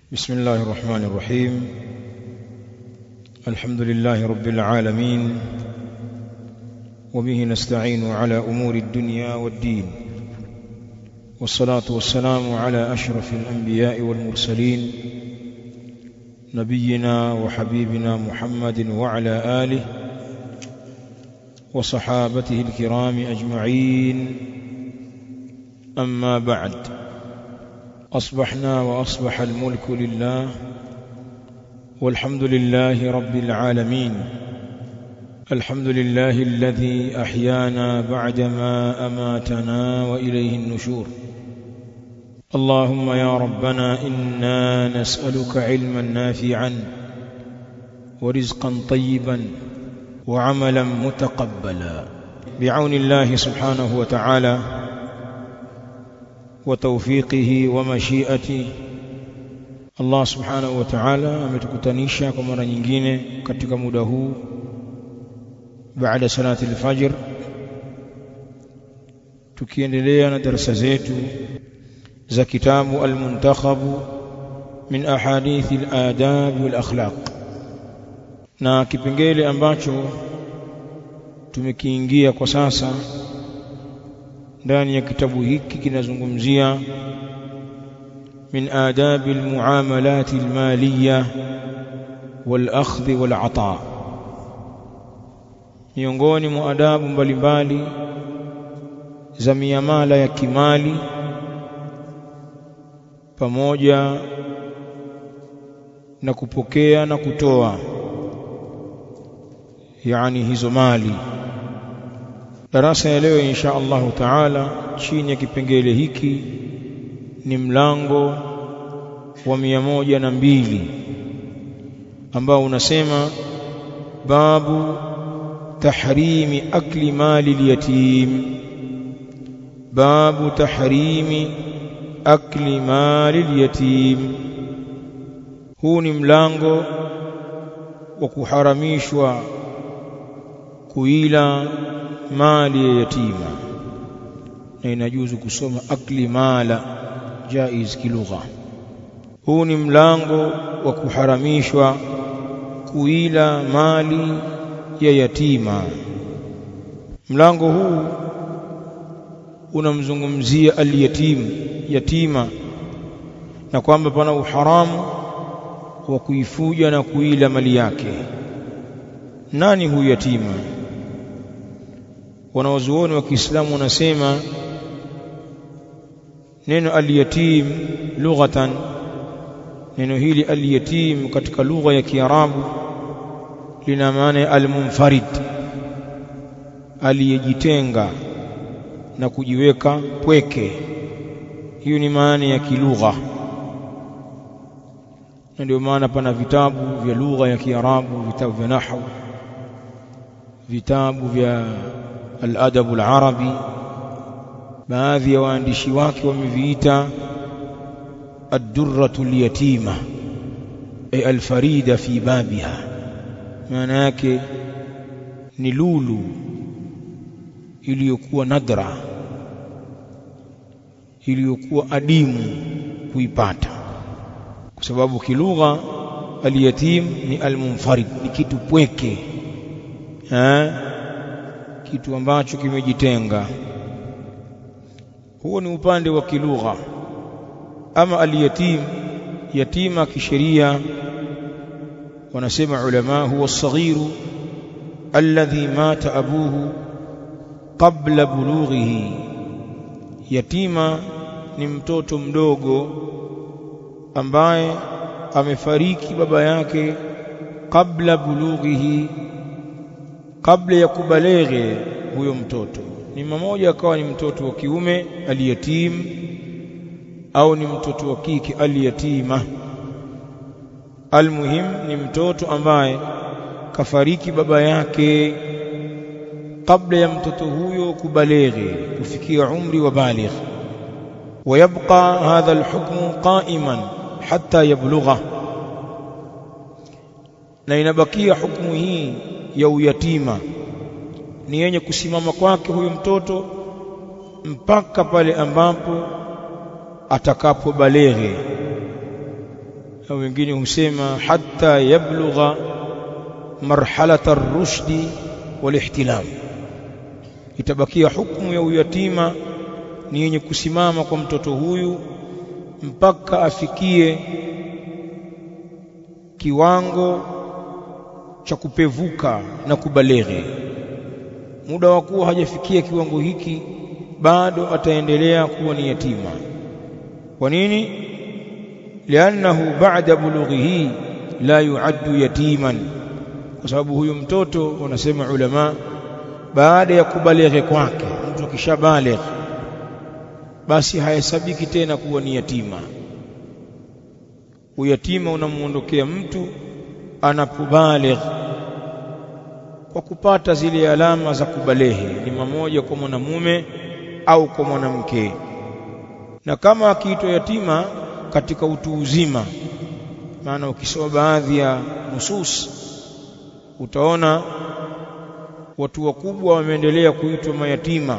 بسم الله الرحمن الرحيم. الحمد لله رب العالمين، وبه نستعين على أمور الدنيا والدين، والصلاة والسلام على أشرف الأنبياء والمرسلين، نبينا وحبيبنا محمد وعلى آله وصحابته الكرام أجمعين. أما بعد، أصبحنا وأصبح الملك لله، والحمد لله رب العالمين. الحمد لله الذي أحيانا بعدما أماتنا وإليه النشور. اللهم يا ربنا إنا نسألك علما نافعا ورزقا طيبا وعملا متقبلا بعون الله سبحانه وتعالى وتوفيقه ومشيئته. Allah subhanahu wa ta'ala ametukutanisha kwa mara nyingine katika muda huu baada salati al-fajr, tukiendelea na darasa zetu za kitabu al-muntakhab min ahadith al-adab wal akhlaq, na kipengele ambacho tumekiingia kwa sasa ndani ya kitabu hiki kinazungumzia min adabi almuamalat almaliyah walakhdh walata, miongoni mwa adabu mbalimbali za miamala ya kimali pamoja na kupokea na kutoa, yani hizo mali. Darasa ya leo insha Allah taala chini ya kipengele hiki ni mlango wa 102 ambao unasema babu tahrimi akli mali al-yatim. Babu tahrimi akli mali al-yatim, huu ni mlango wa kuharamishwa kuila mali ya yatima, na inajuzu kusoma akli mala jaiz kilugha. Huu ni mlango wa kuharamishwa kuila mali ya yatima. Mlango huu unamzungumzia al-yatim, yatima, na kwamba pana uharamu wa kuifuja na kuila mali yake. Nani huyu yatima? Wanawazuoni wa Kiislamu wanasema neno al-yatim lughatan, neno hili al-yatim katika lugha ya Kiarabu lina maana al-munfarid, aliyejitenga na kujiweka pweke. Hiyo ni maana ya kilugha, na ndio maana pana vitabu vya lugha ya Kiarabu, vitabu vya nahwu, vitabu vya al-adab al-arabi, baadhi ya waandishi wake wameviita ad-durratu al-yatima ay al-farida fi babiha. maana yake ni lulu iliyokuwa nadra, iliyokuwa adimu kuipata, kwa sababu kilugha al-yatim ni al-munfarid, ni kitu pweke, kitu ambacho kimejitenga. Huo ni upande wa kilugha. Ama al-yatim, yatima kisheria wanasema ulama huwa as-saghiru alladhi mata abuhu qabla bulughihi. Yatima ni mtoto mdogo ambaye amefariki baba yake kabla bulughihi, kabla ya kubaleghe huyo mtoto. Ni mmoja akawa ni mtoto wa kiume al-yatim, au ni mtoto wa kike al-yatima. Almuhim ni mtoto ambaye kafariki baba yake kabla ya mtoto huyo kubaleghe, kufikia umri wa baligh. Wayabqa hadha al-hukmu qa'iman hatta yablugha, na inabakia hukumu hii ya uyatima ni yenye kusimama kwake huyo mtoto mpaka pale ambapo atakapobaleghe. au wengine husema hatta yablugha marhalata ar-rushdi wal-ihtilam, itabakia hukumu ya uyatima ni yenye kusimama kwa mtoto huyu mpaka afikie kiwango cha kupevuka na kubaleghe. Muda wa kuwa hajafikia kiwango hiki bado ataendelea kuwa ni yatima. Kwa nini? Liannahu ba'da bulughihi la yu'addu yatiman, kwa sababu huyu mtoto wanasema ulama baada ya kubaleghe kwake, mtu akishabaleghe basi hayasabiki tena kuwa ni yatima. Uyatima unamuondokea mtu anapobaleghe kwa kupata zile alama za kubalehe, ni mmoja kwa mwanamume au kwa mwanamke. Na kama akiitwa yatima katika utu uzima, maana ukisoma baadhi ya nusus utaona watu wakubwa wameendelea kuitwa mayatima.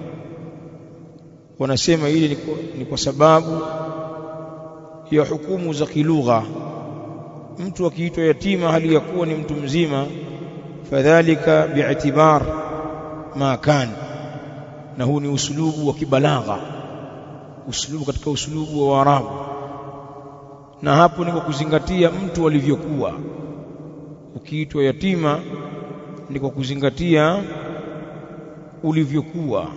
Wanasema ile ni kwa sababu ya hukumu za kilugha. Mtu akiitwa yatima hali ya kuwa ni mtu mzima, fadhalika bi'tibar ma kan, na huu ni uslubu wa kibalagha, uslubu katika uslubu wa Arabu, na hapo ni kwa kuzingatia mtu alivyokuwa. Ukiitwa yatima ni kwa kuzingatia ulivyokuwa,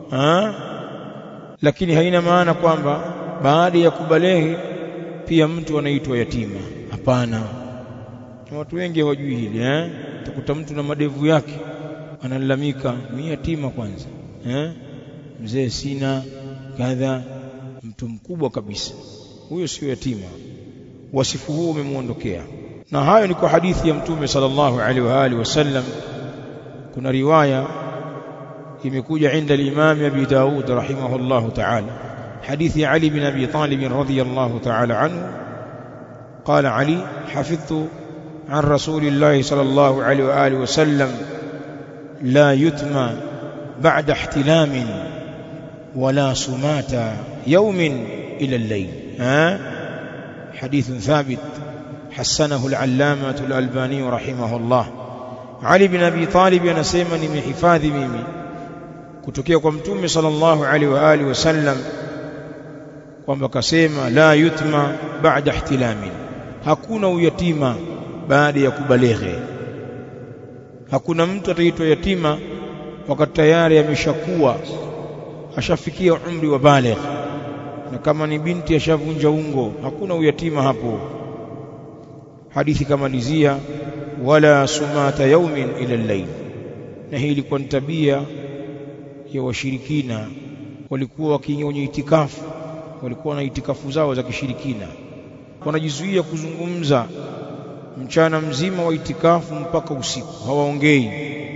lakini haina maana kwamba baada ya kubalehe pia mtu anaitwa yatima. Hapana, watu wengi hawajui hili. Utakuta mtu na madevu yake analalamika, mimi yatima kwanza, mzee sina kadha, mtu mkubwa kabisa. Huyo sio yatima, wasifu huo umemuondokea. Na hayo ni kwa hadithi ya Mtume sallallahu alaihi wa alihi wasallam. Kuna riwaya imekuja inda al-Imam Abi Daud rahimahullahu ta'ala, hadithi Ali bin Abi Talib radhiyallahu ta'ala anhu. قال علي حفظت عن رسول الله صلى الله عليه وآله وسلم لا يتم بعد احتلام ولا صمات يوم إلى الليل. حديث ثابت حسنه العلامة الألباني رحمه الله. علي بن أبي طالب anasema nimehifadhi mimi kutokea kwa Mtume sallallahu alaihi wa alihi wasallam kwamba kasema la yutma ba'da ihtilamin, hakuna uyatima baada ya kubaleghe. Hakuna mtu ataitwa yatima wakati tayari ameshakuwa, ashafikia umri wa baligh, na kama ni binti ashavunja ungo, hakuna uyatima hapo. Hadithi kamalizia wala sumata yawmin ila al-layl, na hii ilikuwa ni tabia ya washirikina. Walikuwa wakiingia itikafu, walikuwa na itikafu zao za kishirikina, wanajizuia kuzungumza mchana mzima wa itikafu mpaka usiku, hawaongei.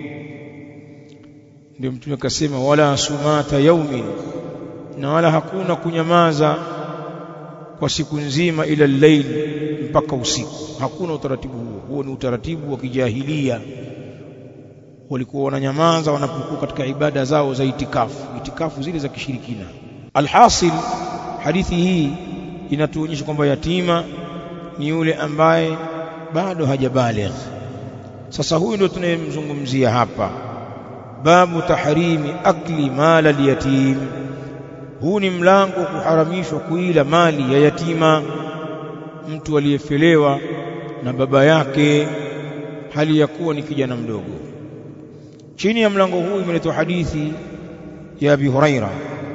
Ndio Mtume akasema wala sumata yaumin, na wala hakuna kunyamaza kwa siku nzima ila al-layl, mpaka usiku. Hakuna utaratibu huo. Huo ni utaratibu wa kijahilia. Walikuwa wananyamaza wanapokuwa katika ibada zao za itikafu zile za kishirikina. Alhasil, hadithi hii inatuonyesha kwamba yatima ni yule ambaye bado hajabaligh. Sasa huyu ndio tunayemzungumzia hapa, babu tahrimi akli mala al-yatim. Huu ni mlango kuharamishwa kuila mali ya yatima, mtu aliyefelewa na baba yake hali ya kuwa ni kijana mdogo. Chini ya mlango huu imeletwa hadithi ya Abi Huraira.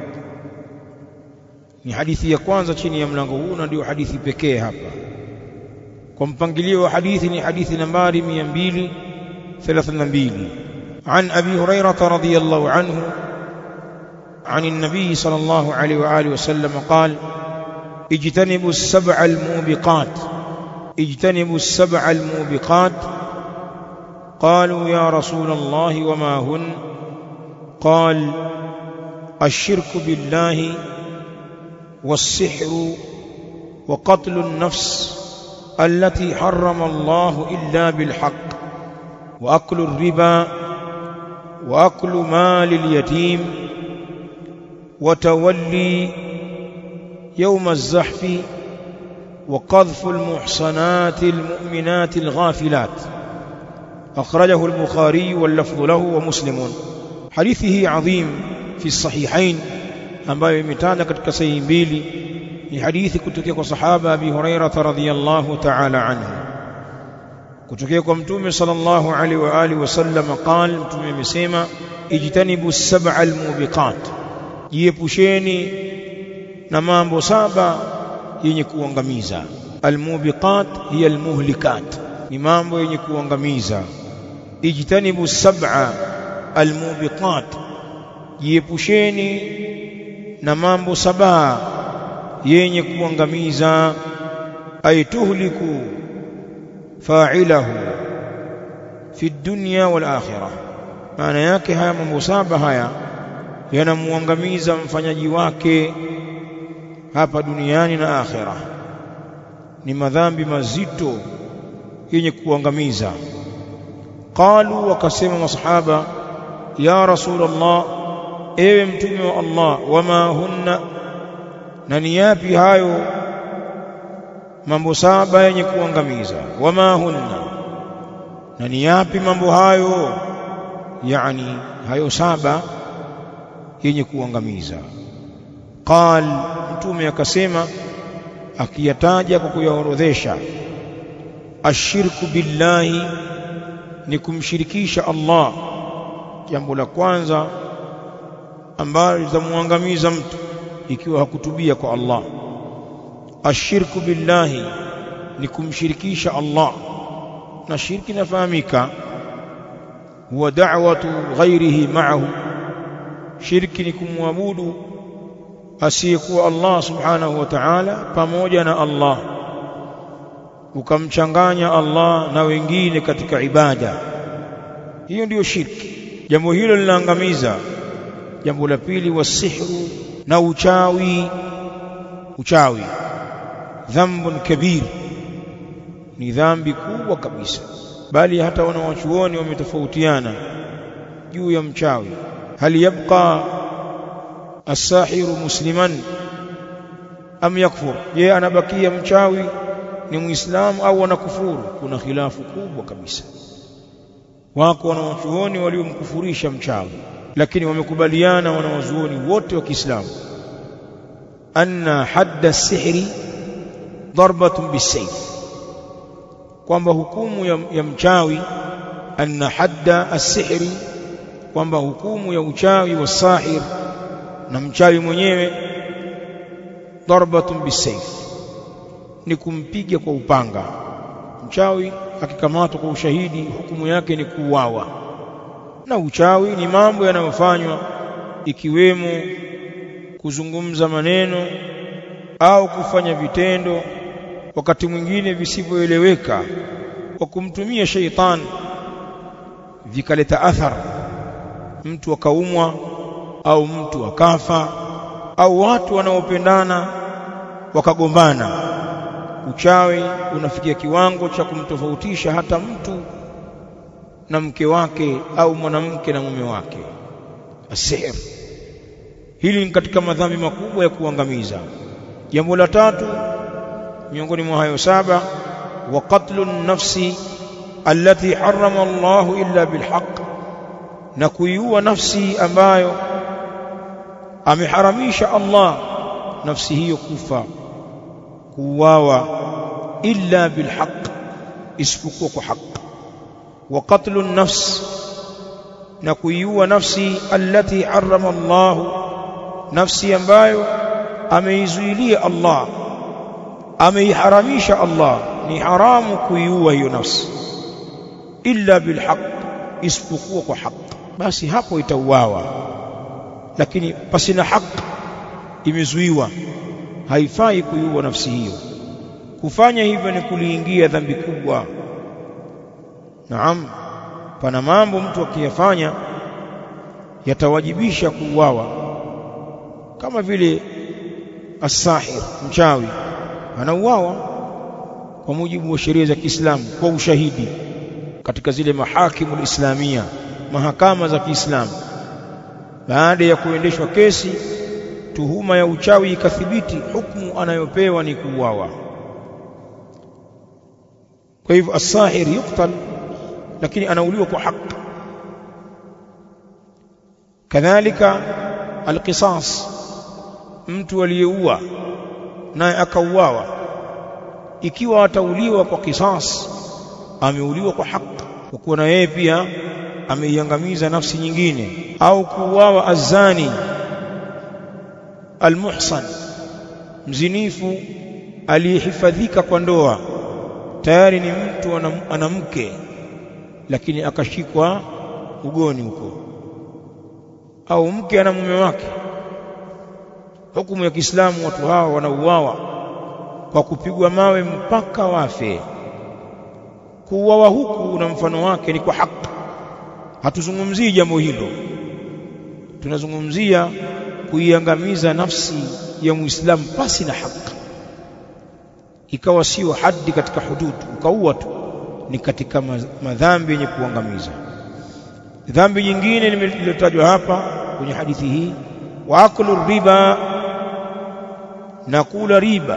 Ni hadithi ya kwanza chini ya mlango huu, na ndio hadithi pekee hapa. Kwa mpangilio wa hadithi ni hadithi nambari 232. An Abi Huraira radhiyallahu anhu عن النبي صلى الله عليه وآله وسلم قال اجتنبوا السبع الموبقات. اجتنبوا السبع الموبقات. قالوا يا رسول الله وما هن؟ قال الشرك بالله والسحر وقتل النفس التي حرم الله إلا بالحق وأكل الربا وأكل مال اليتيم وتولي يوم الزحف وقذف المحصنات المؤمنات الغافلات. أخرجه البخاري واللفظ له ومسلم. حديثه عظيم في الصحيحين ambayo imetaja katika sahihi mbili. Ni hadithi kutoka kwa sahaba Abi Hurairah radhiyallahu ta'ala anhu, kutoka kwa mtume sallallahu alaihi wa alihi wasallam qala, mtume amesema ijtanibu sab'a almubiqat, jiepusheni na mambo saba yenye kuangamiza. Almubiqat hiya almuhlikat, ni mambo yenye kuangamiza. Ijtanibu sab'a almubiqat, jiepusheni na mambo saba yenye kuangamiza. Ay tuhliku fa'ilahu fi dunya wal akhirah, maana yake haya mambo saba haya yanamuangamiza mfanyaji wake hapa duniani na akhirah. Ni madhambi mazito yenye kuangamiza. Qalu, wakasema masahaba, ya Rasulullah, ewe mtume wa Allah, wama hunna, na ni yapi hayo mambo saba yenye kuangamiza? Wama hunna, na ni yapi mambo hayo, yani hayo saba yenye kuangamiza? Qal, mtume akasema akiyataja kwa kuyaorodhesha, ashirku billahi, ni kumshirikisha Allah. Jambo la kwanza ambalo litamuangamiza mtu ikiwa hakutubia kwa Allah. Ashirku billahi ni kumshirikisha Allah, na shirki nafahamika huwa da'watu ghairihi ma'ahu. Shirki ni kumwabudu asiyekuwa Allah subhanahu wa ta'ala pamoja na Allah, ukamchanganya Allah na wengine katika ibada. Hiyo ndiyo shirki. Jambo hilo linaangamiza. Jambo la pili, wasihru, na uchawi. Uchawi dhambun kabir, ni dhambi kubwa kabisa, bali hata wanawachuoni wametofautiana juu ya mchawi. Hal yabqa as-sahiru musliman am yakfur, je, anabakia mchawi ni muislamu au anakufuru? Kuna khilafu kubwa kabisa. Wako wanawachuoni waliomkufurisha mchawi, lakini wamekubaliana wanawazuoni wote wa Kiislamu anna hadda as-sihri darbatun bis-sayf, kwamba hukumu ya mchawi, anna hadda as-sihri, kwamba hukumu ya uchawi wa sahir na mchawi mwenyewe, darbatun bis-sayf, ni kumpiga kwa upanga. Mchawi akikamatwa kwa ushahidi, hukumu yake ni kuuawa. Na uchawi ni mambo yanayofanywa, ikiwemo kuzungumza maneno au kufanya vitendo wakati mwingine visivyoeleweka kwa kumtumia sheitani, vikaleta athari, mtu akaumwa au mtu akafa au watu wanaopendana wakagombana. Uchawi unafikia kiwango cha kumtofautisha hata mtu na mke wake au mwanamke na mume wake. Asihr, hili ni katika madhambi makubwa ya kuangamiza. Jambo la tatu miongoni mwa hayo saba, wa qatlun nafsi allati harrama Allahu illa bilhaq, na kuiua nafsi ambayo ameharamisha Allah nafsi hiyo kufa, kuuawa, illa bilhaq, isipokuwa kwa haki. Wa qatlun nafs, na kuiua nafsi allati harrama Allah, nafsi ambayo ameizuilia Allah, ameiharamisha Allah, ni haramu kuiua hiyo nafsi, illa bilhaq, isipokuwa kwa haki, basi hapo itauawa. Lakini pasina haki, imezuiwa, haifai kuiua nafsi hiyo. Kufanya hivyo ni kuliingia dhambi kubwa. Naam, pana mambo mtu akiyafanya yatawajibisha kuuawa, kama vile as-sahir, mchawi anauawa kwa mujibu wa sheria za Kiislamu kwa ushahidi katika zile mahakimu islamia, mahakama za Kiislamu. Baada ya kuendeshwa kesi, tuhuma ya uchawi ikathibiti, hukumu anayopewa ni kuuawa. Kwa hivyo as-sahir yuqtal, lakini anauliwa kwa haki. Kadhalika al-qisas, mtu aliyeua naye akauawa, ikiwa atauliwa kwa qisas, ameuliwa kwa haki, kwa kuwa na yeye pia ameiangamiza nafsi nyingine. Au kuuawa azani almuhsan, mzinifu aliyehifadhika kwa ndoa, tayari ni mtu ana mke lakini akashikwa ugoni huko, au mke ana mume wake. Hukumu ya Kiislamu, watu hawa wanauawa kwa kupigwa mawe mpaka wafe. Kuuawa huku na mfano wake ni kwa haki. Hatuzungumzii jambo hilo, tunazungumzia kuiangamiza nafsi ya Muislamu pasi na haki, ikawa sio haddi katika hudud, ukaua tu, ni katika madhambi yenye kuangamiza. Dhambi nyingine limetajwa hapa kwenye hadithi hii, wa aklu riba, na kula riba.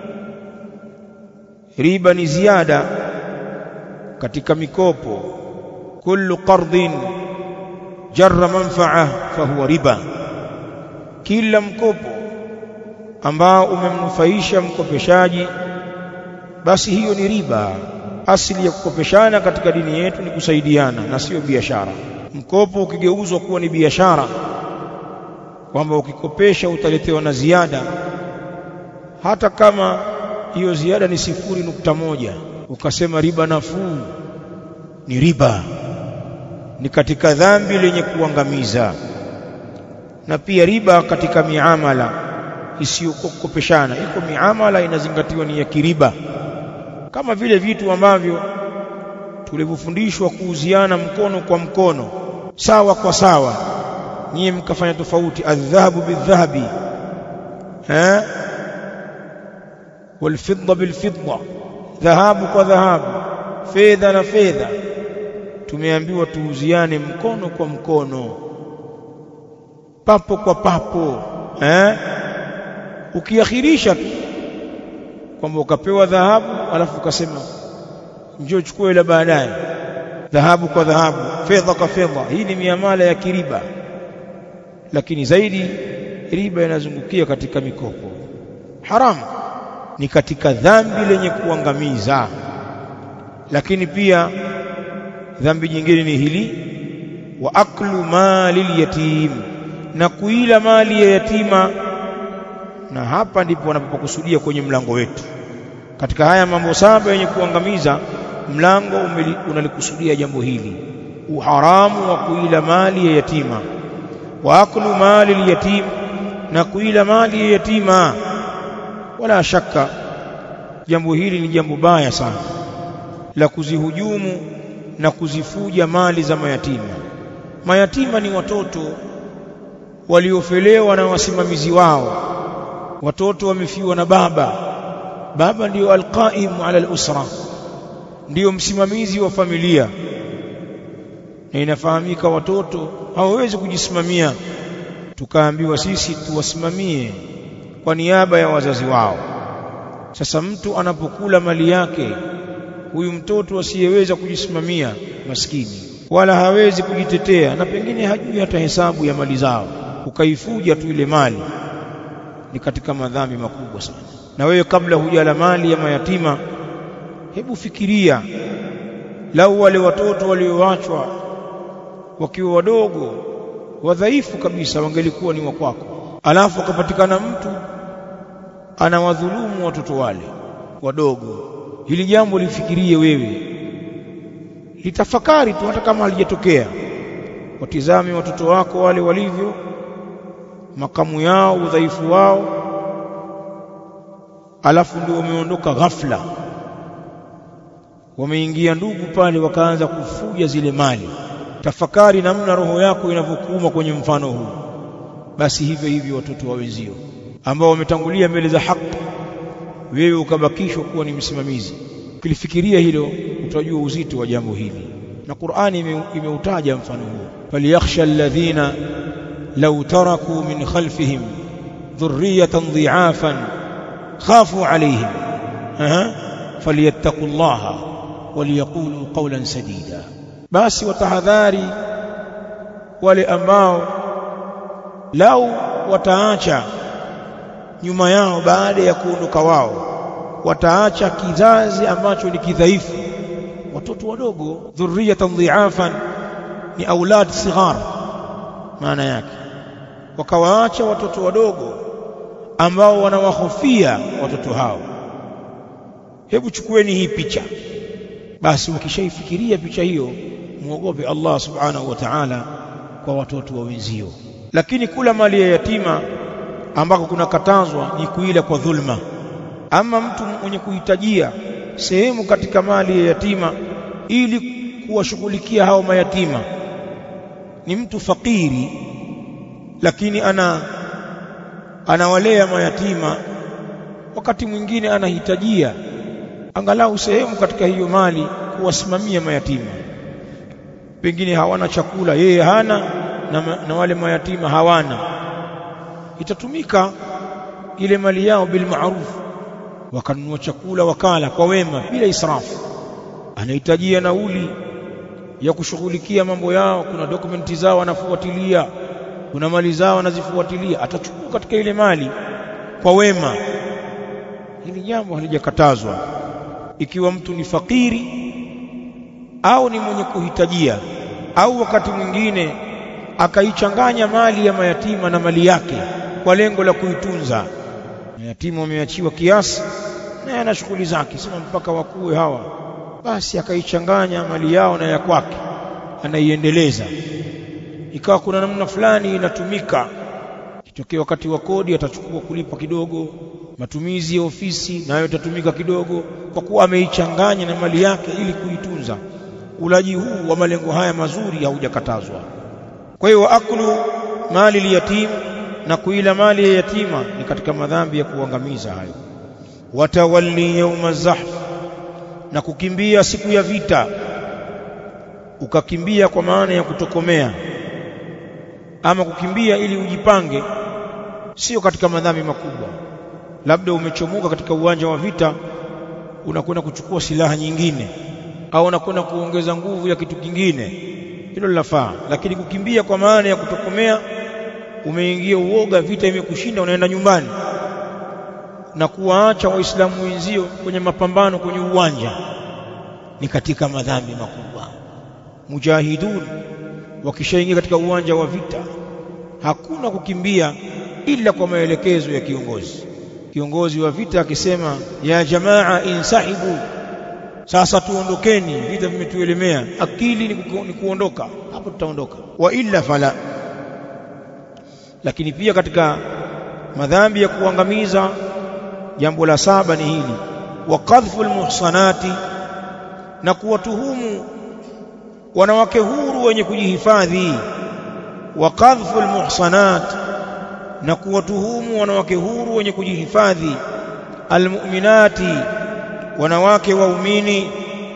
Riba ni ziada katika mikopo. Kullu qardin jarra manfa'a fahuwa riba, kila mkopo ambao umemnufaisha mkopeshaji basi hiyo ni riba. Asili ya kukopeshana katika dini yetu ni kusaidiana na sio biashara. Mkopo ukigeuzwa kuwa ni biashara, kwamba ukikopesha utaletewa na ziada, hata kama hiyo ziada ni 0.1, ukasema riba nafuu, ni riba, ni katika dhambi lenye kuangamiza. Na pia riba katika miamala isiyokopeshana, iko miamala inazingatiwa ni ya kiriba, kama vile vitu ambavyo tulivyofundishwa kuuziana mkono kwa mkono, sawa kwa sawa, nyie mkafanya tofauti. Adh-dhahabu bidh-dhahabi, wal-fidda bil-fidda, dhahabu kwa dhahabu, fedha na fedha. Tumeambiwa tuuziane mkono kwa mkono, papo kwa papo. Ukiakhirisha tu kwamba ukapewa dhahabu alafu ukasema njoo chukue ile baadaye, dhahabu kwa dhahabu, fedha kwa fedha, hii ni miamala ya kiriba. Lakini zaidi riba inazungukia katika mikopo haramu, ni katika dhambi lenye kuangamiza. Lakini pia dhambi nyingine ni hili, wa aklu mali yatim, na kuila mali ya yatima. Na hapa ndipo wanapokusudia kwenye mlango wetu. Katika haya mambo 7 yenye kuangamiza, mlango unalikusudia jambo hili, uharamu wa kuila mali ya yatima. Wa aklu mali yatim, na kuila mali ya yatima. Wala shaka jambo hili ni jambo baya sana la kuzihujumu na kuzifuja mali za mayatima. Mayatima ni watoto waliofelewa na wasimamizi wao. Watoto wamefiwa na baba. Baba ndio alqaim ala al-usra, ndio msimamizi wa familia, na inafahamika watoto hawawezi kujisimamia. Tukaambiwa sisi tuwasimamie kwa niaba ya wazazi wao. Sasa mtu anapokula mali yake, huyu mtoto asiyeweza kujisimamia, maskini, wala hawezi kujitetea, na pengine hajui hata hesabu ya mali zao, ukaifuja tu ile mali, ni katika madhambi makubwa sana. Na wewe kabla hujala mali ya mayatima, hebu fikiria, lau wale watoto walioachwa wakiwa wadogo, wadhaifu kabisa, wangelikuwa ni wa kwako, alafu akapatikana mtu anawadhulumu watoto wale wadogo, hili jambo lifikirie wewe, litafakari tu, hata kama halijatokea. Watizame watoto wako wale walivyo, makamu yao, udhaifu wao, alafu ndio wameondoka ghafla, wameingia ndugu pale wakaanza kufuja zile mali. Tafakari namna roho yako inavyokuuma kwenye mfano huu. Basi hivyo hivyo watoto wa wenzio ambao wametangulia mbele za haki, wewe ukabakishwa kuwa ni msimamizi. Ukilifikiria hilo utajua uzito wa jambo hili, na Qur'ani imeutaja mfano huu. Falyakhsha alladhina law taraku min khalfihim dhurriyatan dhi'afan khafu alayhim falyattaqullaha waliyaqulu qawlan sadida. Basi watahadhari wale ambao lau wataacha nyuma yao baada ya kuondoka wao, wataacha kizazi ambacho ni kidhaifu, watoto wadogo, dhurriyatan dhi'afan, ni aulad sighar maana yake, wakawaacha watoto wadogo ambao wanawahofia watoto hao. Hebu chukueni hii picha. Basi ukishaifikiria picha hiyo, muogope Allah subhanahu wa ta'ala kwa watoto wa wenzio. Lakini kula mali ya yatima ambako kunakatazwa ni kuila kwa dhulma. Ama mtu mwenye kuhitajia sehemu katika mali ya yatima ili kuwashughulikia hao mayatima, ni mtu fakiri lakini anawalea mayatima, wakati mwingine anahitajia angalau sehemu katika hiyo mali kuwasimamia mayatima. Pengine hawana chakula, yeye hana na wale mayatima hawana, itatumika ile mali yao bil ma'ruf, wakanunua chakula wakala kwa wema bila israfu. Anahitajia nauli ya kushughulikia mambo yao, kuna dokumenti zao anafuatilia, kuna mali zao anazifuatilia, atachukua katika ile mali kwa wema. Hili jambo halijakatazwa. Ikiwa mtu ni fakiri au ni mwenye kuhitajia, au wakati mwingine akaichanganya mali ya mayatima na mali yake kwa lengo la kuitunza. Mayatima wameachiwa kiasi na ana shughuli zake, sema mpaka wakue hawa, basi akaichanganya mali yao na ya kwake, anaiendeleza. Ikawa kuna namna fulani inatumika, kitokea wakati wa kodi atachukua kulipa kidogo, matumizi ya ofisi nayo itatumika kidogo, kwa kuwa ameichanganya na mali yake ili kuitunza. Ulaji huu wa malengo haya mazuri haujakatazwa. Kwa hiyo akulu mali liyatim, na kuila mali ya yatima ni katika madhambi ya kuangamiza hayo. Watawalli yawma zahf, na kukimbia siku ya vita, ukakimbia kwa maana ya kutokomea ama kukimbia ili ujipange, sio katika madhambi makubwa. Labda umechomoka katika uwanja wa vita, unakwenda kuchukua silaha nyingine, au unakwenda kuongeza nguvu ya kitu kingine, hilo linafaa. Lakini kukimbia kwa maana ya kutokomea, umeingia uoga, vita imekushinda, unaenda nyumbani na kuwaacha waislamu wenzio kwenye mapambano kwenye uwanja, ni katika madhambi makubwa. Mujahidun wakishaingia katika uwanja wa vita, hakuna kukimbia ila kwa maelekezo ya kiongozi. Kiongozi wa vita akisema ya jamaa insahibu, sasa tuondokeni, vita vimetuelemea, akili ni kuondoka, hapo tutaondoka, wa illa fala. Lakini pia katika madhambi ya kuangamiza, jambo la 7 ni hili: wa qadhful muhsanati, na kuwatuhumu wanawake huru wenye kujihifadhi. Wa qadhful muhsanat, na kuwatuhumu wanawake huru wenye kujihifadhi. Almu'minati, wanawake waumini.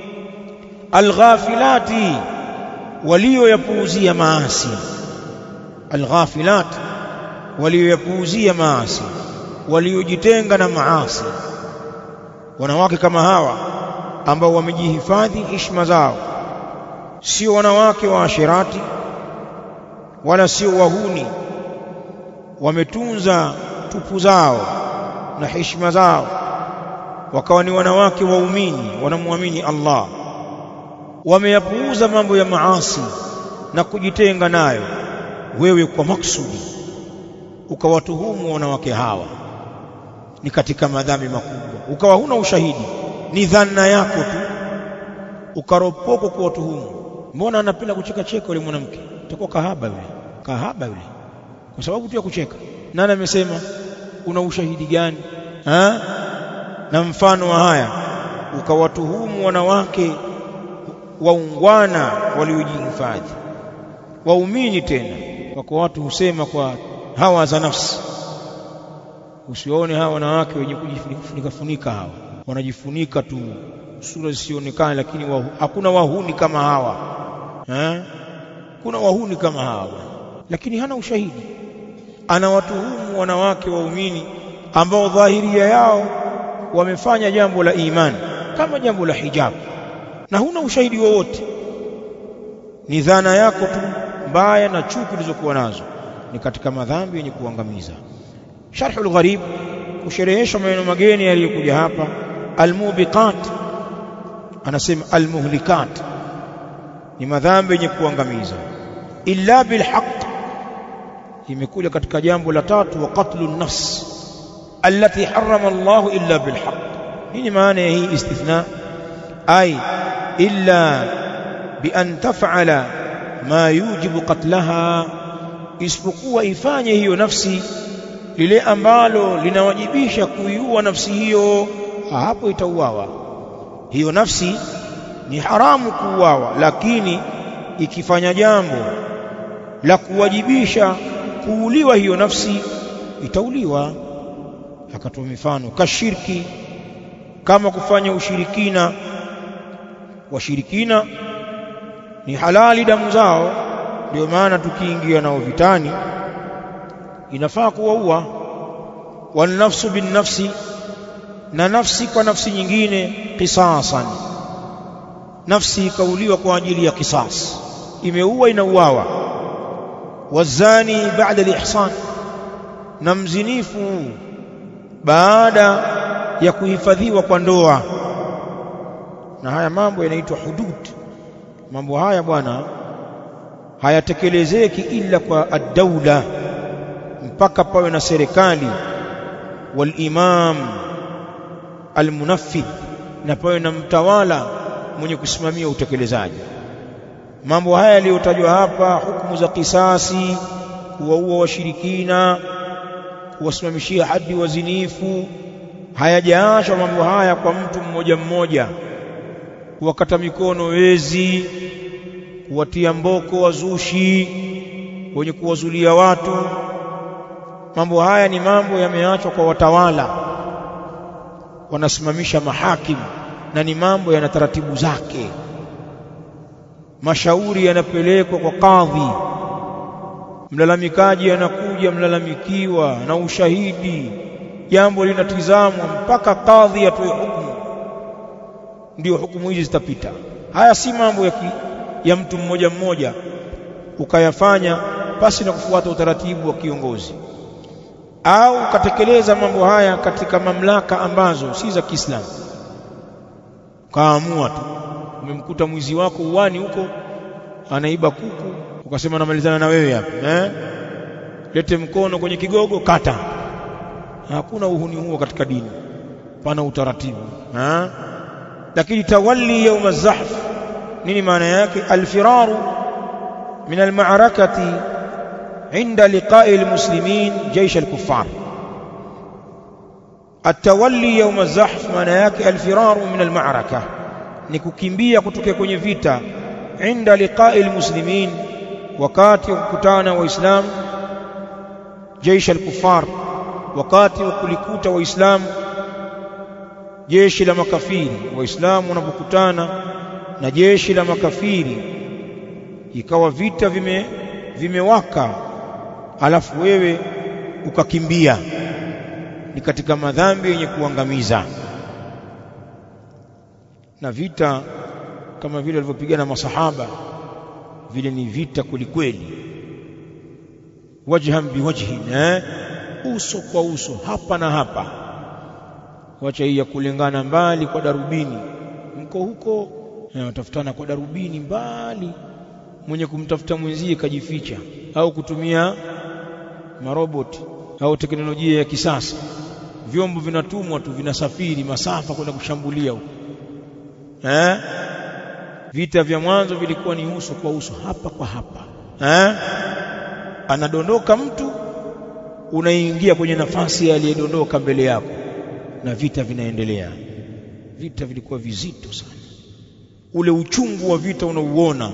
Alghafilati, walioyapuuzia maasi. Alghafilat, walioyapuuzia maasi, waliojitenga na maasi. Wanawake kama hawa ambao wamejihifadhi heshima zao, sio wanawake wa ashirati wala sio wahuni, wametunza tupu zao na heshima zao, wakawa ni wanawake waumini, wanamwamini Allah, wameyapuuza mambo ya maasi na kujitenga nayo. Wewe kwa maksudi ukawatuhumu wanawake hawa, ni katika madhambi makubwa. Ukawa huna ushahidi, ni dhana yako tu, ukaropoko kuwatuhumu. Mbona anapenda kucheka cheka yule mwanamke? Utakuwa kahaba yule, kwa sababu tu ya kucheka. Nani amesema? Una ushahidi gani? Na mfano wa haya, ukawatuhumu wanawake waungwana waliojihifadhi, waumini. Tena kwa watu husema kwa hawa za nafsi, usione hawa wanawake wenye kujifunika hawa, wanajifunika tu sura zisionekane, lakini hakuna wahuni kama hawa. Kuna wahuni kama hawa, lakini hana ushahidi. Anawatuhumu wanawake waumini ambao dhahiria yao wamefanya jambo la imani, kama jambo la hijab, na huna ushahidi wowote, ni dhana yako tu mbaya na chuki ulizokuwa nazo, ni katika madhambi yenye kuangamiza. Sharhul Gharib kusherehesha maneno mageni yaliyokuja hapa. Almubiqat, anasema almuhlikat, ni madhambi yenye kuangamiza. Illa bilhaq, imekuja katika jambo la tatu, wa qatlun nafs allati harrama Allah illa bilhaq. Nini maana hii istithna? Ay illa bi an taf'ala ma yujibu qatlaha, isipokuwa ifanye hiyo nafsi lile ambalo linawajibisha kuiua nafsi hiyo, hapo itauawa. Hiyo nafsi ni haramu kuuawa, lakini ikifanya jambo la kuwajibisha kuuliwa hiyo nafsi, itauliwa. Akatoa mifano kashirki, kama kufanya ushirikina. Washirikina ni halali damu zao, ndio maana tukiingia nao vitani inafaa kuwaua. Wal nafsu bin nafsi, na nafsi kwa nafsi nyingine, qisasan, nafsi ikauliwa kwa ajili ya qisas, imeua inauawa. Wazani ba'da al-ihsan, na mzinifu baada ya kuhifadhiwa kwa ndoa. Na haya mambo yanaitwa hudud. Mambo haya bwana hayatekelezeki ila kwa ad-dawla, mpaka pawe na serikali, wal imam al-munaffidh, na pawe na mtawala mwenye kusimamia utekelezaji. Mambo haya yaliyotajwa hapa, hukumu za kisasi, kuwaua washirikina, kuwasimamishia hadi wazinifu, hayajaachwa mambo haya kwa mtu mmoja mmoja. Kuwakata mikono wezi, kuwatia mboko wazushi wenye kuwazulia watu, mambo haya ni mambo yameachwa kwa watawala, wanasimamisha mahakimu, na ni mambo yana taratibu zake. Mashauri yanapelekwa kwa kadhi, mlalamikaji anakuja mlalamikiwa na ushahidi, jambo linatizamwa mpaka kadhi atoe hukumu, ndio hukumu hizi zitapita. Haya si mambo ya mtu mmoja mmoja ukayafanya basi na kufuata utaratibu wa kiongozi, au ukatekeleza mambo haya katika mamlaka ambazo si za Kiislamu. Kaamua tu, umemkuta mwizi wako uwani huko anaiba kuku, ukasema namalizana na wewe hapa, lete mkono kwenye kigogo, kata. Hakuna uhuni huo katika dini, pana utaratibu. Lakini tawalli yawm az-zahf, nini maana yake? Al-firaru min al-ma'arakati inda liqa'i al-muslimin jaysh al-kuffar. At-tawalli yawm az-zahf maana yake al-firaru min al-ma'araka, ni kukimbia kutoka kwenye vita. Inda liqa'i al-muslimin, wakati wa kukutana waislamu. Jaysh al-kuffar, wakati wa kulikuta waislamu jeshi la makafiri. Waislamu wanapokutana na jeshi la makafiri, ikawa vita vimewaka, alafu wewe ukakimbia, ni katika madhambi yenye kuangamiza. Na vita kama vile walivyopigana masahaba, vile ni vita kulikweli, wajhan biwajhin, uso kwa uso, hapa na hapa. Wacha hii ya kulingana mbali kwa darubini, mko huko watafutana kwa darubini mbali, mwenye kumtafuta mwenzie kajificha, au kutumia maroboti au teknolojia ya kisasa. Vyombo vinatumwa tu, vinasafiri masafa kwenda kushambulia huko. Vita vya mwanzo vilikuwa ni uso kwa uso, hapa kwa hapa. Anadondoka mtu, unaingia kwenye nafasi aliyedondoka mbele yako, na vita vinaendelea. Vita vilikuwa vizito sana, ule uchungu wa vita unauona,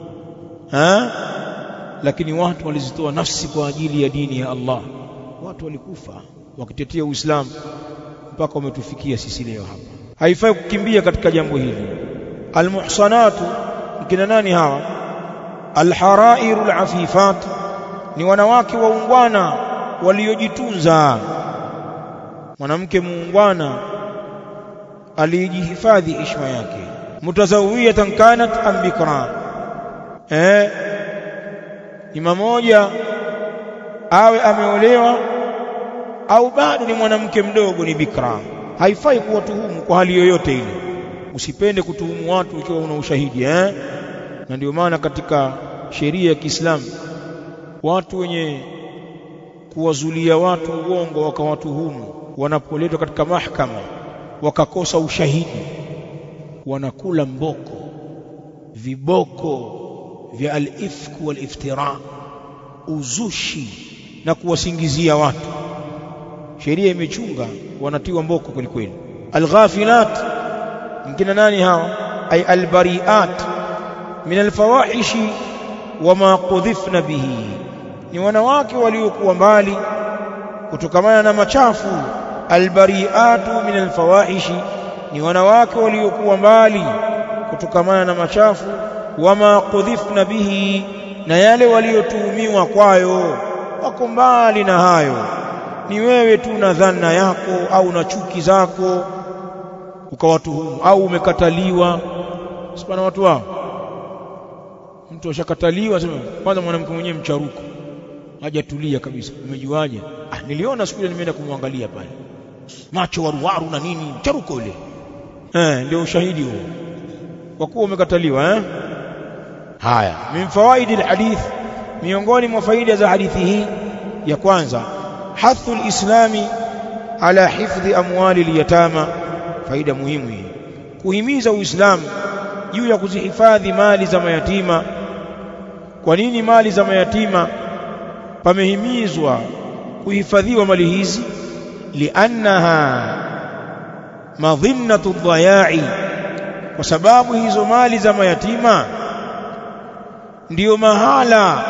lakini watu walizitoa nafsi kwa ajili ya dini ya Allah. Watu walikufa wakitetea Uislamu mpaka umetufikia sisi leo hapa. Haifai kukimbia katika jambo hili. Almuhsanatu, kina nani hawa? Alharairu alafifat, ni wanawake waungwana waliojitunza. Mwanamke muungwana alijihifadhi heshima yake, mutazawiyatan kanat am bikra, ni mmoja awe ameolewa au bado ni mwanamke mdogo, ni bikra. Haifai kuwatuhumu kwa hali yoyote ile. Usipende kutuhumu watu ikiwa una ushahidi, na ndio maana katika sheria ya Kiislamu watu wenye kuwazulia watu uongo wakawatuhumu, wanapoletwa katika mahakama wakakosa ushahidi, wanakula viboko vya al-ifk wal-iftira, uzushi na kuwasingizia watu. Sheria imechunga, wanatiwa mboko kweli kweli. Al-ghafilat mkina nani hawa? Ay al-bari'at min al-fawahishi wama qudhifna bihi, ni wanawake waliokuwa mbali kutokamana na machafu. Al-bari'atu min al-fawahishi, ni wanawake waliokuwa mbali kutokamana na machafu. Wama qudhifna bihi, na yale waliotuhumiwa kwayo, wako mbali na hayo. Ni wewe tu na dhana yako au na chuki zako ukawatuhumu, au umekataliwa. Sipana watu wao, mtu ashakataliwa, sema kwanza mwanamke mwenyewe mcharuko, hajatulia kabisa. Umejuaje? Niliona siku ile nimeenda kumwangalia pale, macho waruwaru na nini, mcharuko ile. Ndio ushahidi huo kwa kuwa umekataliwa. Haya, min fawaidi alhadith, miongoni mwa faida za hadithi hii, ya kwanza hathu alislami ala hifdhi amwali alyatama. Faida muhimu hii, kuhimiza Uislamu juu ya kuzihifadhi mali za mayatima. Kwa nini mali za mayatima pamehimizwa kuhifadhiwa mali hizi? Liannaha madhinnatu dhaya'i, kwa sababu hizo mali za mayatima ndiyo mahala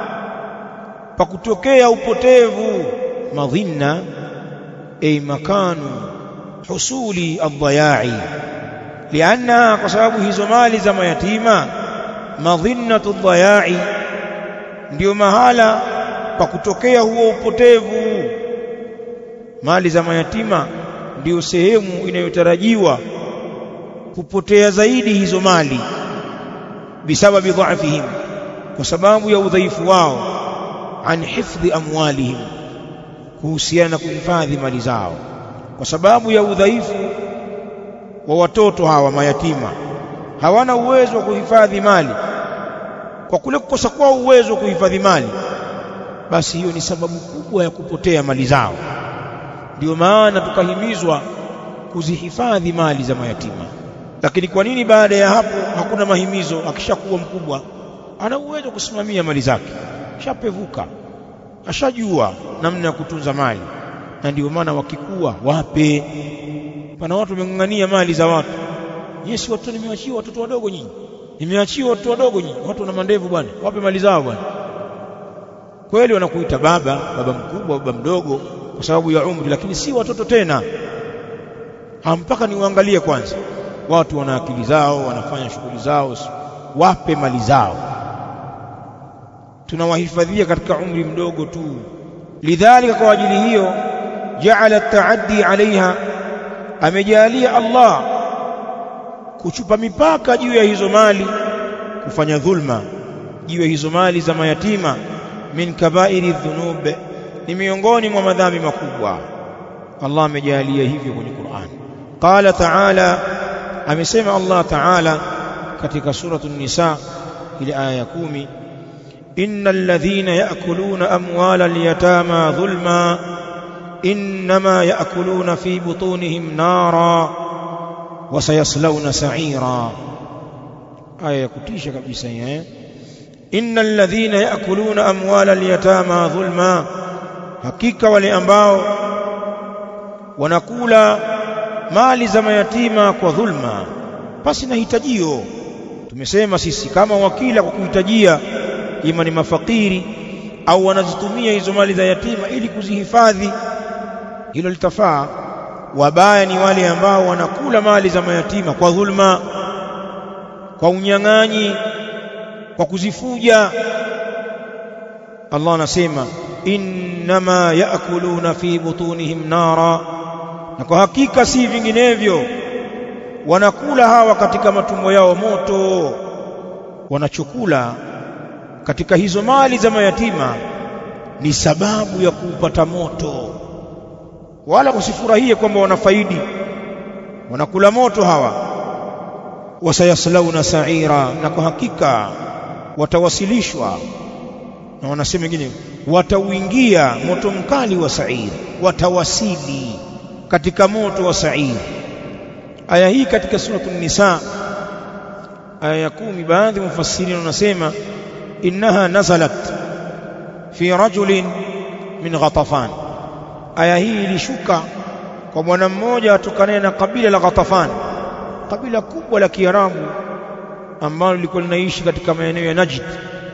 pa kutokea upotevu. Madhinna ay makanu husuli adhaya'i, lianna, kwa sababu hizo mali za mayatima, madhinnatu dhaya'i, ndiyo mahala pa kutokea huo upotevu. Mali za mayatima ndiyo sehemu inayotarajiwa kupotea zaidi hizo mali, bisababi dha'fihim, kwa sababu ya udhaifu wao, an hifdhi amwalihim, kuhusiana na kuhifadhi mali zao, kwa sababu ya udhaifu wa watoto hawa mayatima. Hawana uwezo wa kuhifadhi mali. Kwa kule kukosa kwao uwezo wa kuhifadhi mali, basi hiyo ni sababu kubwa ya kupotea mali zao. Ndio maana tukahimizwa kuzihifadhi mali za mayatima. Lakini kwa nini baada ya hapo hakuna mahimizo? Akishakuwa mkubwa ana uwezo kusimamia mali zake, shapevuka, ashajua namna ya kutunza mali. Na ndio maana wakikua wape. Pana watu wameng'ang'ania mali za watu. Yes, watu nimeachia watoto wadogo nyinyi, nimeachia watoto wadogo nyinyi, watu wana mandevu bwana, wape mali zao bwana. Kweli wanakuita baba mkubwa, baba mdogo kwa sababu ya umri, lakini si watoto tena. Mpaka niwaangalie kwanza, watu wana akili zao, wanafanya shughuli zao, wape mali zao. Tunawahifadhia katika umri mdogo tu. Lidhalika, kwa ajili hiyo, ja'ala at-ta'addi 'alayha, amejalia Allah kuchupa mipaka juu ya hizo mali, kufanya dhulma juu ya hizo mali za mayatima. Min kaba'iri dhunub, ni miongoni mwa madhambi makubwa. Allah amejalia hivyo kwenye Qur'an. Qala ta'ala, amesema Allah ta'ala katika suratu an-Nisa ile aya ya 10, innal ladhina ya'kuluna amwala al-yatama dhulma innama ya'kuluna fi butunihim nara wa sayaslawna sa'ira. Aya ya kutisha kabisa hii. Innal ladhina ya'kuluna amwala al-yatama dhulma, hakika wale ambao wanakula mali za mayatima kwa dhulma, pasi na hitajio. Tumesema sisi kama wakila kwa kuhitajia, ima ni mafakiri au wanazitumia hizo mali za yatima ili kuzihifadhi, hilo litafaa. Wabaya ni wale ambao wanakula mali za mayatima kwa dhulma, kwa unyang'anyi, kwa kuzifuja. Allah anasema innama ya'kuluna fi butunihim nara, na kwa hakika si vinginevyo wanakula hawa katika matumbo yao moto. Wanachokula katika hizo mali za mayatima ni sababu ya kupata moto. Wala usifurahie kwamba wanafaidi, wanakula moto hawa. Wasayaslawna sa'ira, na kwa hakika watawasilishwa, na wanasema wengine watauingia moto mkali wa sa'ir, watawasili katika moto wa sa'ir. Aya hii katika suratul Nisa aya ya 10, baadhi ya mufassirin wanasema innaha nazalat fi rajulin min Ghatafan. Aya hii ilishuka kwa bwana mmoja atokanaye na kabila la Ghatafan, kabila kubwa la Kiarabu ambalo lilikuwa linaishi katika maeneo ya Najd.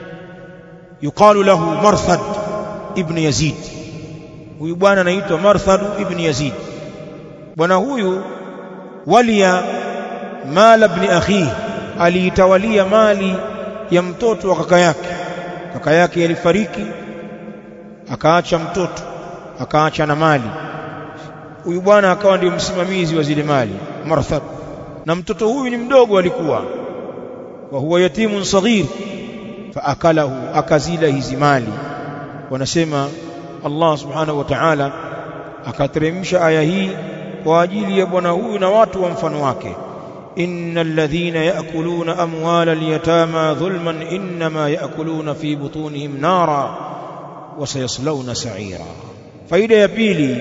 Yuqalu lahu Marthad ibn Yazid. Huyu bwana anaitwa Marthad ibn Yazid. Bwana huyu walia mala ibn akhi, aliitawalia mali ya mtoto wa kaka yake. Kaka yake alifariki, akaacha mtoto, akaacha na mali. Huyu bwana akawa ndio msimamizi wa zile mali, Marthad. Na mtoto huyu ni mdogo alikuwa, wa huwa yatimun saghir, fa akalahu, akazila hizi mali. Wanasema Allah subhanahu wa ta'ala akateremsha aya hii kwa ajili ya bwana huyu na watu wa mfano wake. innal ladhina ya'kuluna amwala al-yatama dhulman inma ya'kuluna fi butunihim nara wa sayaslawna sa'ira. Faida ya pili,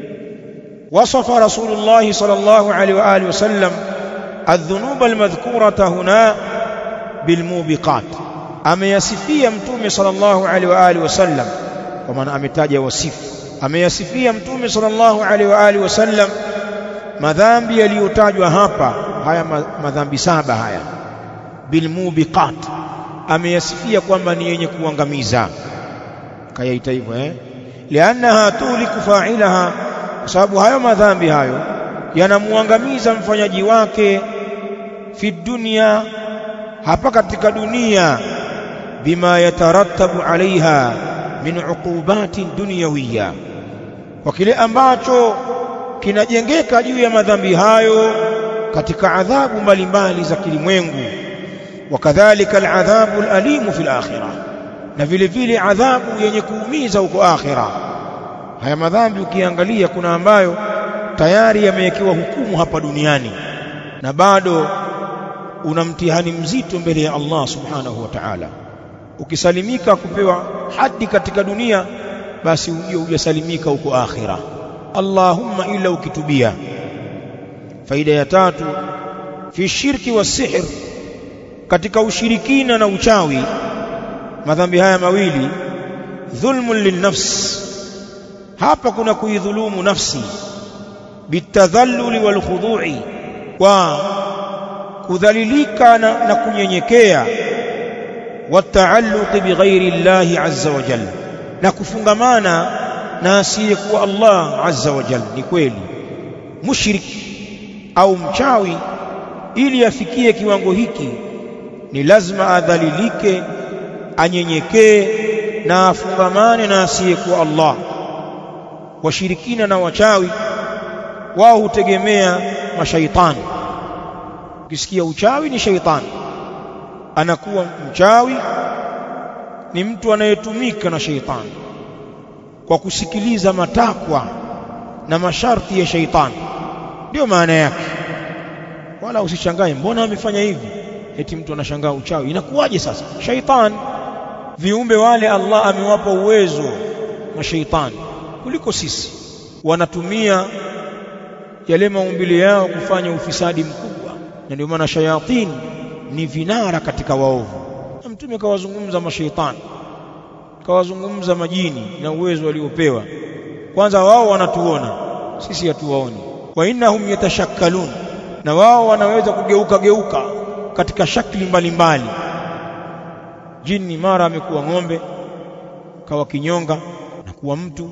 wasafa Rasulullah sallallahu alaihi wa alihi wasallam adh-dhunub al-madhkurata huna bilmubiqat. Ameyasifia mtume sallallahu alaihi wa alihi wasallam, kwa maana ametaja wasifu. Ameyasifia mtume sallallahu alaihi wa alihi wasallam madhambi yaliyotajwa hapa, haya madhambi 7 haya, bilmubiqat. Ameyasifia kwamba ni yenye kuangamiza, kayaita hivyo liannaha tuliku fa'ilaha, kwa sababu hayo madhambi hayo yanamuangamiza mfanyaji wake fi dunya, hapa katika dunia, bima yatarattabu alaiha min uqubatin dunyawiyya, kwa kile ambacho kinajengeka juu ya madhambi hayo katika adhabu mbalimbali za kilimwengu. Wakadhalika aladhabu alalimu fil akhirah, na vile vile adhabu yenye kuumiza huko akhira. Haya madhambi ukiangalia, kuna ambayo tayari yamewekewa hukumu hapa duniani na bado una mtihani mzito mbele ya Allah subhanahu wa ta'ala. Ukisalimika kupewa hadi katika dunia, basi hujasalimika huko akhira, Allahumma illa ukitubia. Faida ya tatu, fi shirki wa sihr, katika ushirikina na uchawi, madhambi haya mawili, dhulmun linnafs, hapa kuna kuidhulumu nafsi, bitadhalluli wal khudu'i, wa kudhalilika na kunyenyekea, wataalluqi bighairi Allah azza wa jalla, na kufungamana na asiyekuwa Allah azza wa jalla. Ni kweli mushriki au mchawi, ili afikie kiwango hiki, ni lazima adhalilike, anyenyekee na afungamane na asiyekuwa Allah. Washirikina na wachawi wao hutegemea mashaitani. Ukisikia uchawi ni shaitani, anakuwa mchawi ni mtu anayetumika na shaitani kwa kusikiliza matakwa na masharti ya shaitani, ndio maana yake. Wala usishangae mbona amefanya hivi, eti mtu anashangaa uchawi inakuwaje sasa. Shaitani, viumbe wale Allah amewapa uwezo mashaitani kuliko sisi, wanatumia yale maumbile yao kufanya ufisadi mkubwa, na ndio maana shayatin ni vinara katika waovu. Na mtume kawazungumza mashaitani, kawazungumza majini na uwezo waliopewa. Kwanza wao wanatuona sisi, hatuwaoni. Wa innahum yatashakkalun, na wao wanaweza kugeuka katika shakli mbalimbali. Jini mara amekuwa ng'ombe, kawa kinyonga, anakuwa mtu,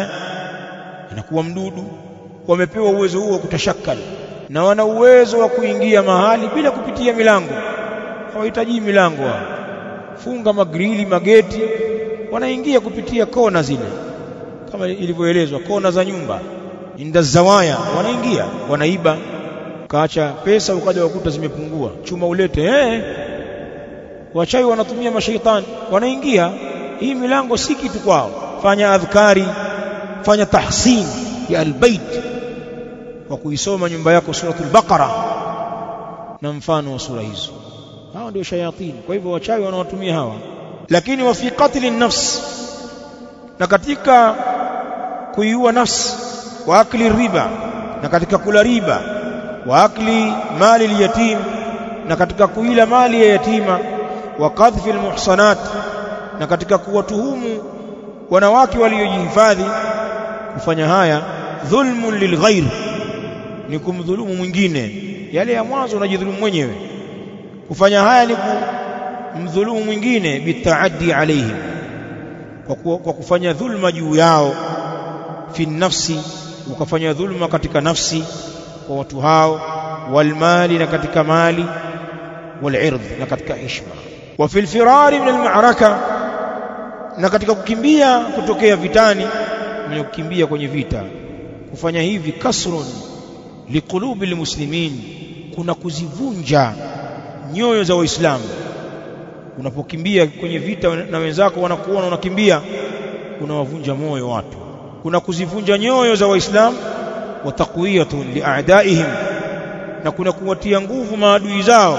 anakuwa mdudu. Wamepewa uwezo huo kutashakali, na wana uwezo wa kuingia mahali bila kupitia milango. Hawahitaji milango, funga magrili, mageti, wanaingia kupitia kona zile, kama ilivyoelezwa, kona za nyumba, inda zawaya, wanaingia, wanaiba. ukaacha pesa ukaja ukuta zimepungua, chuma ulete. Wachawi wanatumia mashaitani, wanaingia. Hii milango si kitu kwao. Fanya adhkari, fanya tahsin ya albayt kwa kuisoma nyumba yako suratul Baqara na mfano wa sura hizo. Hao ndio shayatini. Kwa hivyo wachawi wanawatumia hawa. Lakini wa fi qatl an-nafs, na katika kuiua nafsi, wa akli riba, na katika kula riba, wa akli mali al-yatim, na katika kuila mali ya yatima, wa qadhfi al-muhsanat, na katika kuwatuhumu wanawake waliojihifadhi. Kufanya haya dhulmun lilghair, ni kumdhulumu mwingine. Yale ya mwanzo unajidhulumu mwenyewe. Kufanya haya ni kumdhulumu mwingine bitaaddi alaihim, kwa kufanya dhulma juu yao. Fi nafsi, ukafanya dhulma katika nafsi kwa watu hao. Walmali, na katika mali. Walird, na katika heshima. Wa fil firari min almaraka, na katika kukimbia kutokea vitani, mwenye kukimbia kwenye vita. Kufanya hivi kasrun liqulubi almuslimin, kuna kuzivunja nyoyo za Waislamu. Unapokimbia kwenye vita na wenzako wanakuona unakimbia, unawavunja moyo watu. Kuna kuzivunja nyoyo za Waislamu. Wa taqwiyatun li'a'daihim, na kuna kuwatia nguvu maadui zao.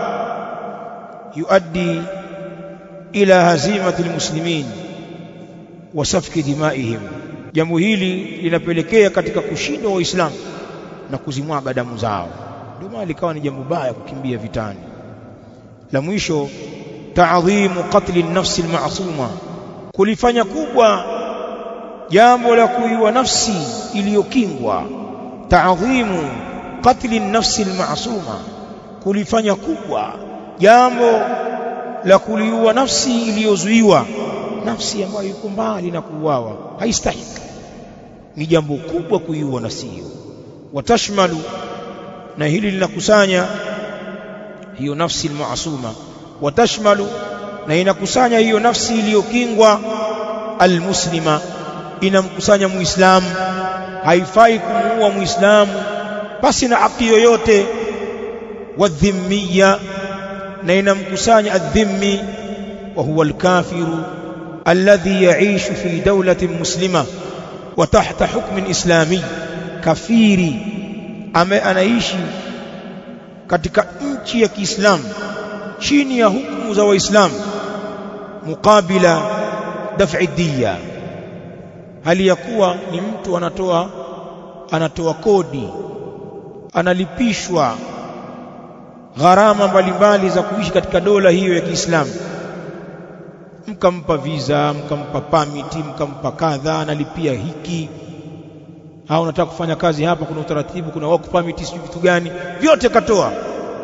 Yuaddi ila hazimati almuslimin wa safki dimaihim, jambo hili linapelekea katika kushindwa Waislamu na kuzimwaga damu zao. Ndio maana likawa ni jambo baya kukimbia vitani. La mwisho, ta'dhimu qatl an-nafs al-ma'suma, kulifanya kubwa jambo la kuiua nafsi iliyokingwa. Ta'dhimu qatl an-nafs al-ma'suma, kulifanya kubwa jambo la kuliua nafsi iliyozuiwa, nafsi ambayo iko mbali na kuuawa, haistahiki. Ni jambo kubwa kuiua nafsi hiyo. Watashmalu, na hili linakusanya hiyo nafsi al-ma'suma. Watashmalu, na inakusanya hiyo nafsi iliyokingwa. Al-muslima, inamkusanya Muislamu. Haifai kumuua Muislamu basi na haki yoyote. Wadhimmiya, na inamkusanya adh-dhimmi, wa huwa al-kafiru alladhi ya'ishu fi dawlatin muslima wa tahta hukmin islami. Kafiri anaishi katika nchi ya Kiislamu chini ya hukumu za Waislamu, mukabila daf'i diya, hali ya kuwa ni mtu anatoa kodi, analipishwa gharama mbalimbali za kuishi katika dola hiyo ya Kiislamu. Mkampa visa, mkampa permit, mkampa kadha, analipia hiki. Au unataka kufanya kazi hapa, kuna utaratibu, kuna work permit, sio vitu gani, vyote katoa.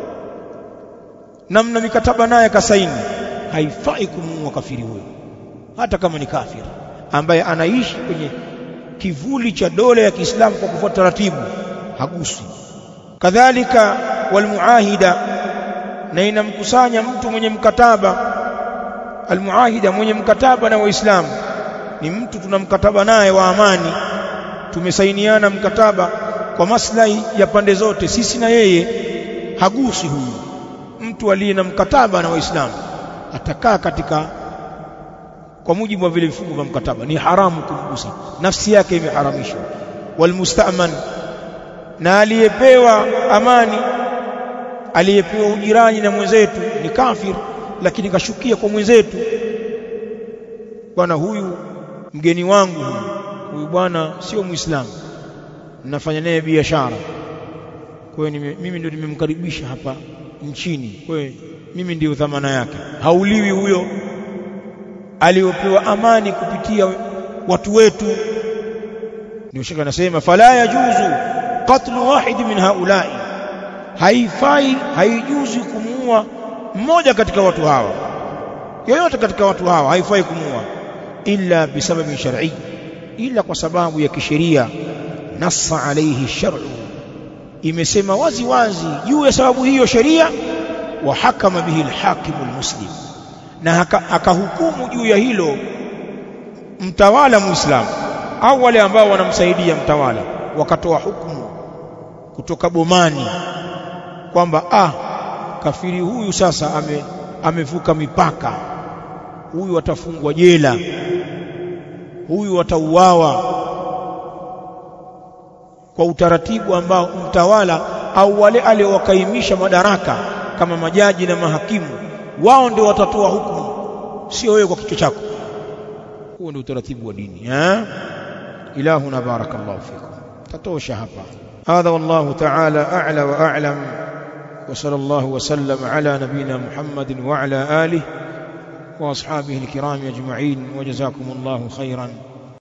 Namna mikataba naye kasaini. Haifai kumuua kafiri huyo, hata kama ni kafiri ambaye anaishi kwenye kivuli cha dola ya Kiislamu kwa kufuata taratibu, hagusi. Kadhalika walmuahida, na inamkusanya mtu mwenye mkataba. Almuahida, mwenye mkataba na Waislamu, ni mtu tuna mkataba naye wa amani, tumesainiana mkataba kwa maslahi ya pande zote, sisi na yeye, hagusi huyu. Mtu aliye na mkataba na Waislamu atakaa kwa mujibu wa vile vifungu vya mkataba, ni haramu kumgusa, nafsi yake imeharamishwa. Walmusta'man, na aliyepewa amani, aliyepewa ujirani na mwenzetu, ni kafir lakini kashukia kwa mwenzetu. Bwana, huyu mgeni wangu huyu bwana sio Muislamu, ninafanya naye biashara, kwa hiyo mimi ndio nimemkaribisha hapa nchini, kwa hiyo mimi ndio dhamana yake. Hauliwi huyo aliyopewa amani kupitia watu wetu. Ndio shaka anasema fala yajuzu qatlu wahid min haulai, haifai, haijuzi kumuua mmoja katika watu hawa, yoyote katika watu hawa haifai kumuua, illa bisababi shar'i, ila kwa sababu ya kisheria. Nassa alayhi shar'u, imesema wazi wazi juu ya sababu hiyo sheria. Wa hakama bihi alhakim almuslim, na akahukumu juu ya hilo mtawala Muislamu au wale ambao wanamsaidia mtawala, wakatoa hukumu kutoka bomani kwamba kafiri huyu sasa amevuka mipaka, huyu atafungwa jela, huyu atauawa kwa utaratibu ambao mtawala au wale aliowakaimisha madaraka kama majaji na mahakimu wao ndio watatoa hukumu, sio wewe kwa kichwa chako. Huo ndio utaratibu wa dini. Ilahuna barakallahu fikum. Tatosha hapa. Hadha wallahu ta'ala a'la wa a'lam. Wa sallallahu wa sallam ala nabina Muhammadin wa ala alihi wa ashabihi alkiram ajma'in wa jazakumullahu khairan.